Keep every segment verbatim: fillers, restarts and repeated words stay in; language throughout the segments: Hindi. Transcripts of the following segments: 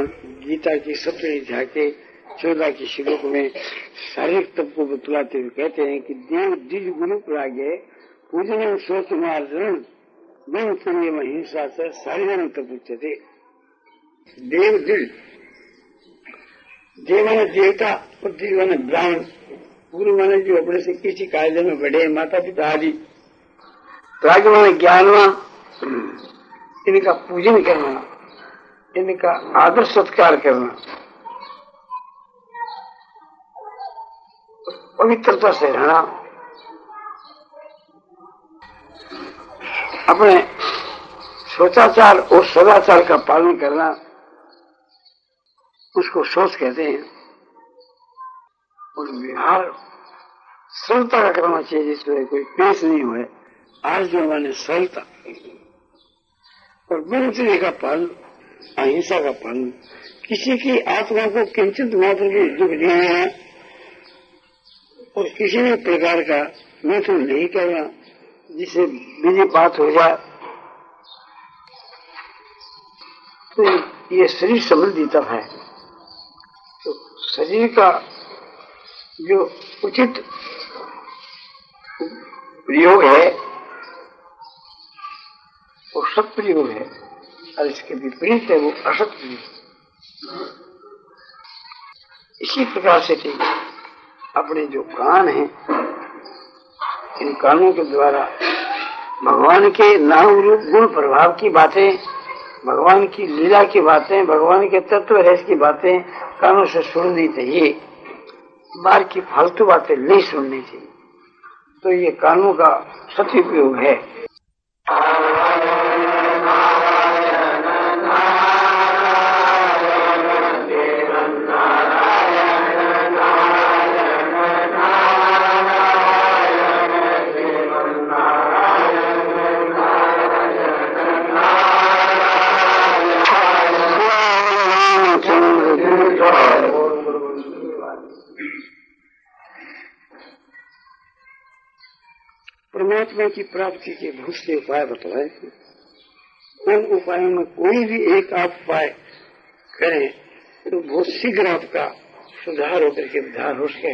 भगवान गीता की सत्रह अध्याय के चौदह के श्लोक में शारीरिक तप को बतलाते हुए कहते हैं कि देव द्विज गुरु प्रागे पूजन शोच मार्जन मन पुण्य हिंसा से शारीरन तप उच्चते। देव द्विज, देव माने देवता और द्विज माने ब्राह्मण, गुरु माने जो अपने से किसी कायदे में बड़े माता पिता आदि, प्राग माने ज्ञानवान, इनका पूजन करना, इनका आदर सत्कार करना, पवित्रता से रहना, अपने सोचाचार और सदाचार का पालन करना, उसको सोच कहते हैं। और व्यवहार सरलता का करना चाहिए, जिसमें कोई पेश नहीं हुए, आज जो माने सरलता और ब्रह्मचर्य का पालन, अहिंसा का पालन, किसी की आत्मा को किंचित मात्र भी दुख नहीं है और किसी भी प्रकार का मैथुन नहीं करना जिसे बिजी बात हो जाए। तो ये शरीर संबंधी तप है। तो शरीर का जो उचित प्रयोग है वो सत प्रयोग है, और इसके विपरीत है वो असत प्रयोग। इसी प्रकार से ठीक अपने जो कान हैं, इन कानों के द्वारा भगवान के नाम रूप गुण प्रभाव की बातें, भगवान की लीला की बातें, भगवान के तत्व रहस्य की बातें कानों से सुननी चाहिए। बाहर की फालतू बातें नहीं सुननी चाहिए। तो ये कानों का सदुपयोग है। परमात्मा की प्राप्ति के बहुत से उपाय बताए। उन उपायों में कोई भी एक आप उपाय करें तो बहुत शीघ्र आपका सुधार होकर के उद्धार हो सके।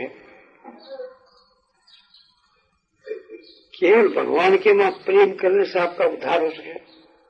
केवल भगवान के में प्रेम करने से आपका उद्धार हो सके,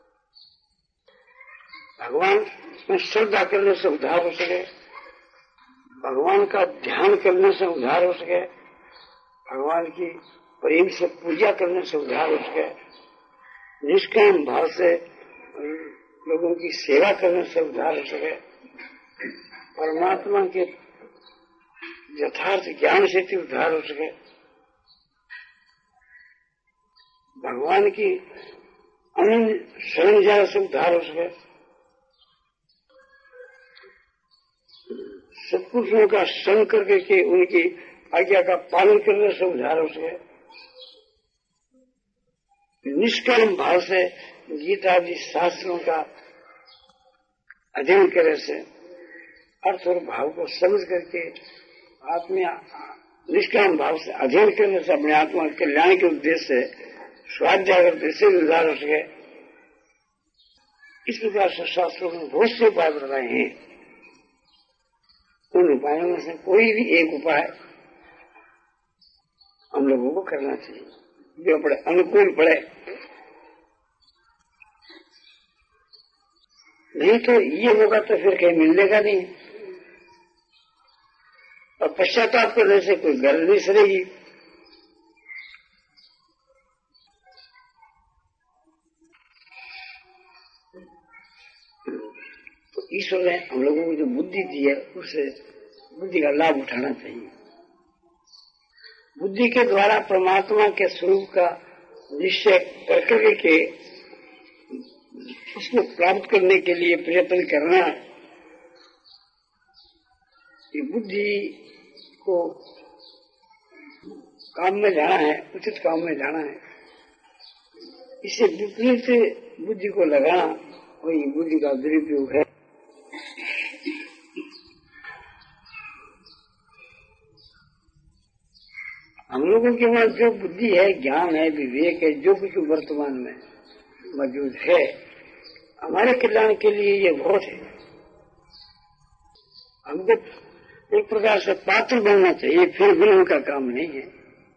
भगवान में श्रद्धा करने से उद्धार हो सके, भगवान का ध्यान करने से उद्धार हो सके, भगवान की प्रेम से पूजा करने से उद्धार हो सके, निष्काम भाव से लोगों की सेवा करने से उद्धार हो सके, परमात्मा के यथार्थ ज्ञान से उद्धार हो सके, भगवान की अनन्य शरण जाने से उद्धार हो सके, सत्पुरुषों का संग करके के उनकी आज्ञा का पालन करने से उद्धार हो सके, निष्काम भाव से गीता आदि शास्त्रों का अध्ययन करने से, अर्थ और भाव को समझ करके आत्मा निष्काम भाव से अध्ययन करने से अपने आत्मा के कल्याण के उद्देश्य से स्वाध्याय करने से उद्धार हो सके। इस प्रकार से शास्त्रों में बहुत से उपाय बताए हैं। उन उपायों में से कोई भी एक उपाय हम लोगों को करना चाहिए जो अपने अनुकूल पड़े। नहीं तो ये होगा तो फिर कहीं मिलने नहीं, और पश्चाताप करने से कोई गरज नहीं सरेगी। तो ईश्वर ने हम लोगों को जो बुद्धि दी है उससे बुद्धि का लाभ उठाना चाहिए। बुद्धि के द्वारा परमात्मा के स्वरूप का निश्चय करके के उसको प्राप्त करने के लिए प्रयत्न करना, ये बुद्धि को काम में लाना है, उचित काम में लाना है। इससे विपरीत बुद्धि को लगाना वही बुद्धि का दुरुपयोग है। हम लोगों के पास जो बुद्धि है, ज्ञान है, विवेक है, जो कुछ वर्तमान में मौजूद है, हमारे कल्याण के लिए ये बहुत है। हमको एक प्रकार से पात्र बनना चाहिए, फिर ब्रह्म का काम नहीं है।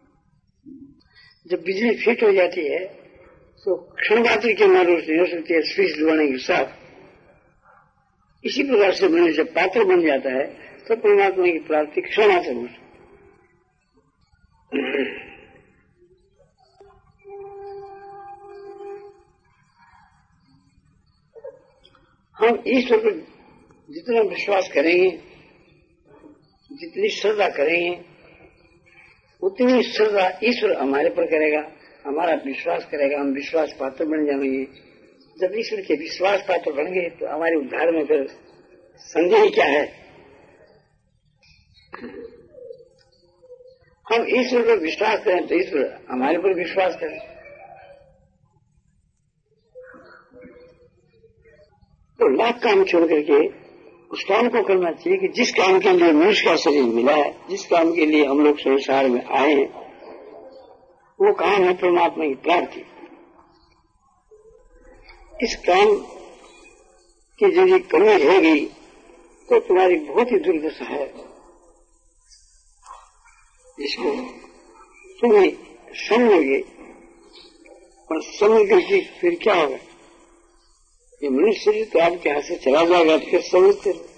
जब बिजली फिट हो जाती है तो क्षण मात्र की हमारी रोशनी हो सकती है स्विच दबाने के साथ। इसी प्रकार से मनुष्य जब पात्र बन जाता है तो परमात्मा की प्राप्ति क्षण मात्र हो सकती है। हम ईश्वर पर जितना विश्वास करेंगे, जितनी श्रद्धा करेंगे, उतनी श्रद्धा ईश्वर हमारे पर करेगा, हमारा विश्वास करेगा, हम विश्वास पात्र बन जाएंगे। जब ईश्वर के विश्वास पात्र बन गए तो हमारे उद्धार में फिर संदेह क्या है। हम ईश्वर पर विश्वास करें तो ईश्वर हमारे पर विश्वास करें। तो लाख काम छोड़ करके उस काम को करना चाहिए कि जिस काम के लिए मनुष्य का शरीर मिला है, जिस काम के लिए हम लोग संसार में आए हैं, वो काम है परमात्मा की प्राप्ति। इस काम की यदि कमी रह गई तो तुम्हारी बहुत ही दुर्दशा है। इसको तुम समझोगे और समझ करके फिर क्या होगा, ये मनुष्य शरीर तो आपके हाथ से चला जाएगा, तो फिर समझते रहो।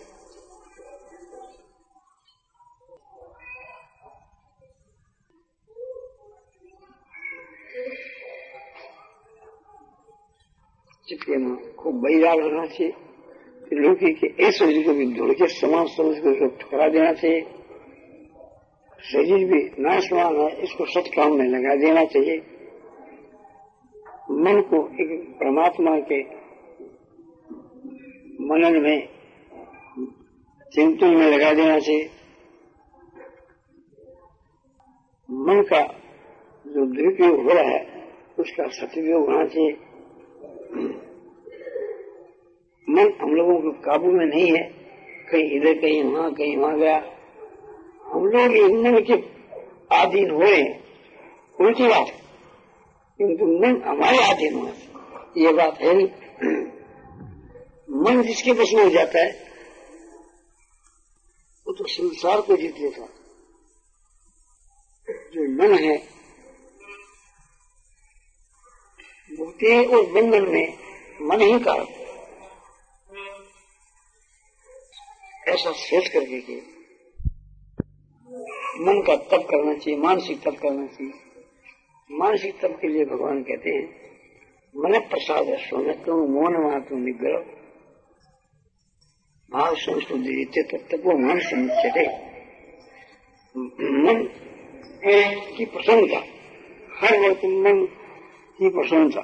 चिपके में खूब बैराग रहना चाहिए, फिर लौकी के ऐश्वर्य को भी धुल के समान समझ कर उसको ठुकरा देना चाहिए। शरीर भी नाशवान है, इसको सच काम में लगा देना चाहिए। मन को एक परमात्मा के मनन में, चिंतन में लगा देना चाहिए। मन का जो दुरुपयोग हो रहा है उसका सदुपयोग होना चाहिए। मन हम लोगों के काबू में नहीं है, कहीं इधर कहीं वहां कहीं वहां गया। हम लोग इस मन के अधीन हो रहे हैं, उल्टी बात है, किंतु मन हमारे अधीन हुआ, ये बात है नहीं। मन जिसके बस में हो जाता है वो तो संसार को जीत लेता। जो मन है मुक्ति और बंधन में मन ही कारक, ऐसा सोच करके कि मन का तप करना चाहिए, मानसिक तप करना चाहिए। मानसिक तप के लिए भगवान कहते हैं मन प्रसाद सोनत्व मौन मातु निग्रह भाव संस्कृति तत्व मन समुच्यते। मन की प्रसन्नता, हर वक्त मन की प्रसन्नता,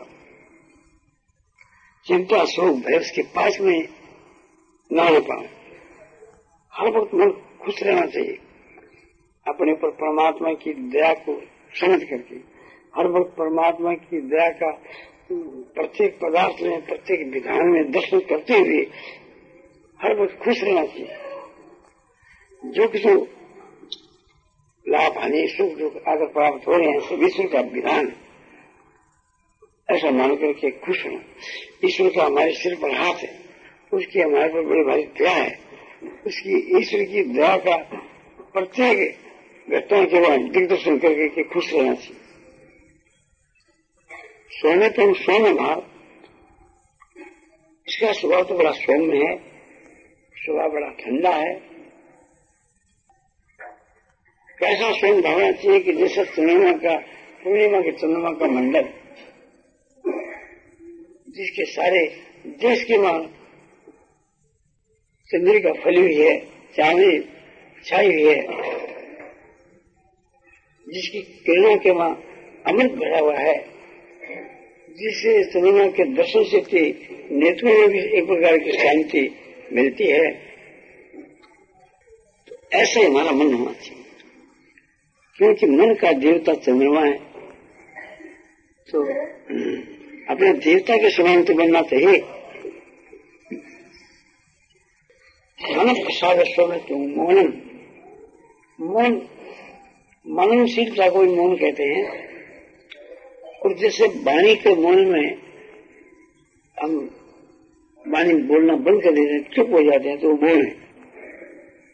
चिंता शोक भय उसके पास में न हो पाए। हर वक्त मन खुश रहना चाहिए, अपने पर परमात्मा की दया को समझ करके। हर वक्त परमात्मा की दया का प्रत्येक पदार्थ में, प्रत्येक विधान में दर्शन करते हुए हर वक्त खुश रहना चाहिए। जो किसी लाभ हानि सुख जो अगर प्राप्त हो रहे हैं सब ईश्वर का विधान, ऐसा मान करके खुश होना। ईश्वर का हमारे सिर पर हाथ है, उसकी हमारे पर बड़ी भारी दया है, उसकी ईश्वर की दया का प्रत्येक घटना के बाद दिग्दर्शन करके के खुश रहना चाहिए। सोने तो सौम्य भाव, इसका स्वभाव तो बड़ा सौम्य है, स्वभाव बड़ा ठंडा है। कैसा स्वयं भावना चाहिए कि जैसे चंद्रमा का, पूर्णिमा के चंद्रमा का मंडल, जिसके सारे देश की मां चंद्रिका फैली हुई है, चांदी छाई हुई है, जिसकी किरणों के मां अमृत भरा हुआ है, जिससे चंद्रमा के दर्शन से नेत्रों में भी एक प्रकार की शांति मिलती है। तो ऐसे हमारा मन होना चाहिए, क्योंकि मन का देवता चंद्रमा है, तो अपने देवता के समान तो बनना चाहिए। मन प्रसाद में तो मौनम, मौन मननशीलता को मौन कहते हैं। और जैसे वाणी के मौन में हम वाणी बोलना बंद कर देते हैं, चुप हो जाते हैं, तो वो मौन है।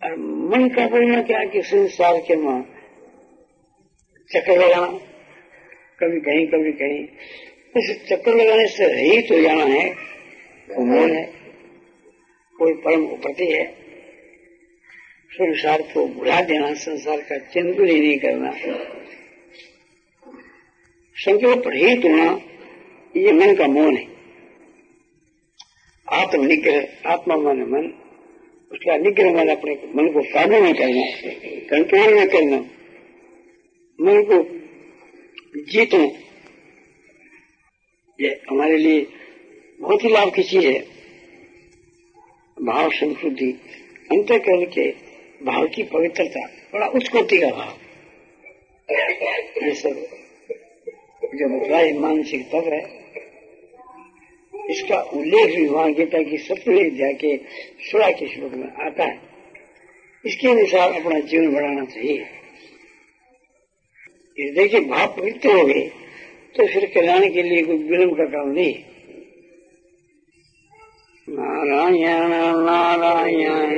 और मन का बोलना क्या कि संसार के मां चक्कर लगाना, कभी कहीं कभी कहीं, उस चक्कर लगाने से रहित हो जाना है, वो मोह है। कोई परम उपति है, संसार को भुला देना, संसार का चिंतन ही नहीं करना, संकल्प रहित होना, ये मन का मोह है। आत्म निग्रह, आत्मा मन मन, उसका निग्रह मन, अपने मन को काबू में करना, कंट्रोल में करना, मन को जीतना, ये हमारे लिए बहुत ही लाभ की चीज है। भाव संस्कृति, अंतःकरण के भाव की पवित्रता, बड़ा उच्च कोटि का भाव, ये सब जो बतलाए मानसिक तत्व है, इसका उल्लेख भी वहां गीता की सत्रहवें अध्याय के सोलह के श्लोक में आता है। इसके अनुसार अपना जीवन बढ़ाना चाहिए। इस देखिए भाव पवित्र हो गए तो फिर कल्याण के लिए कोई विलंब का काम नहीं। नारायण नारायण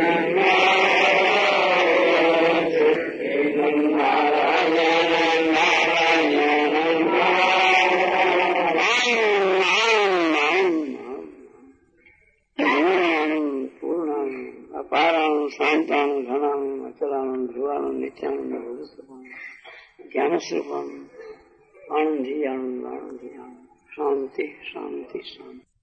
अपाराणु शांताणु धनाणु अचलाणु ध्रुवाणु नित्यानंद ज्ञान स्वरूपम आनंदी आनंद आनंदी आनंद शांति शांति शांति।